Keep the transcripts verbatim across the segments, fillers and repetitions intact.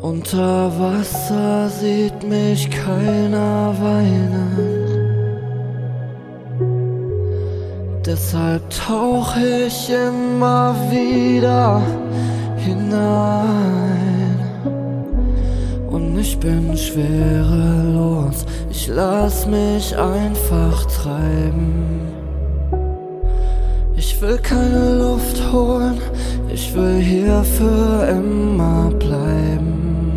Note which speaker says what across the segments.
Speaker 1: Unter Wasser sieht mich keiner weinen, deshalb tauch ich immer wieder hinein. Und ich bin schwerelos, ich lass mich einfach treiben. Ich will keine Luft holen, ich will hier für immer bleiben.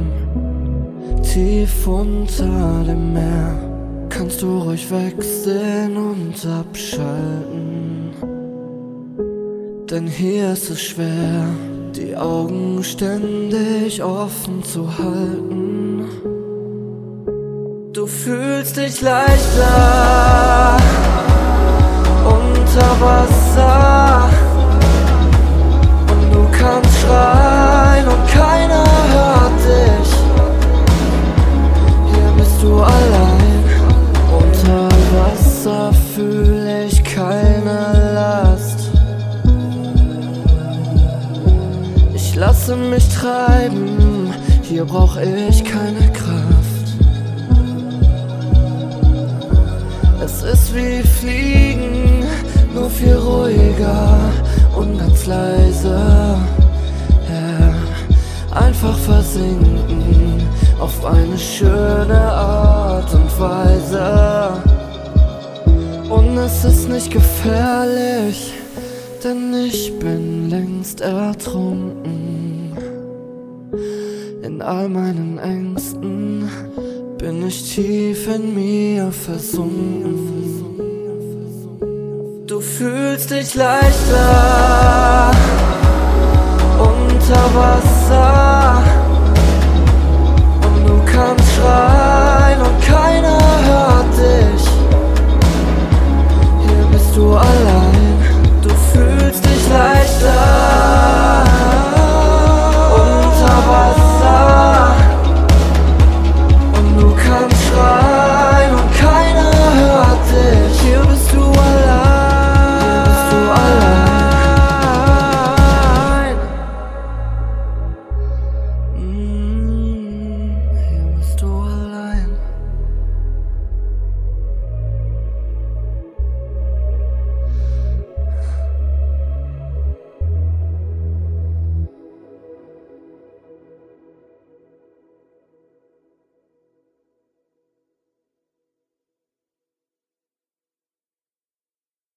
Speaker 1: Tief unter dem Meer kannst du ruhig wegsehen und abschalten. Denn hier ist es schwer, die Augen ständig offen zu halten. Du fühlst dich leichter unter Wasser und du kannst schreien und keiner hört dich. Hier bist du allein. Unter Wasser fühl ich keine Last. Ich lasse mich treiben, hier brauch ich keine Kraft. Es ist wie Fliegen, nur viel ruhiger und ganz leise. Yeah. Einfach versinken auf eine schöne Art und Weise. Und es ist nicht gefährlich, denn ich bin längst ertrunken. In all meinen Ängsten bin ich tief in mir versunken. Du fühlst dich leichter unter Wasser und du kannst schreien und keiner hört dich. Hier bist du allein, du fühlst dich leichter.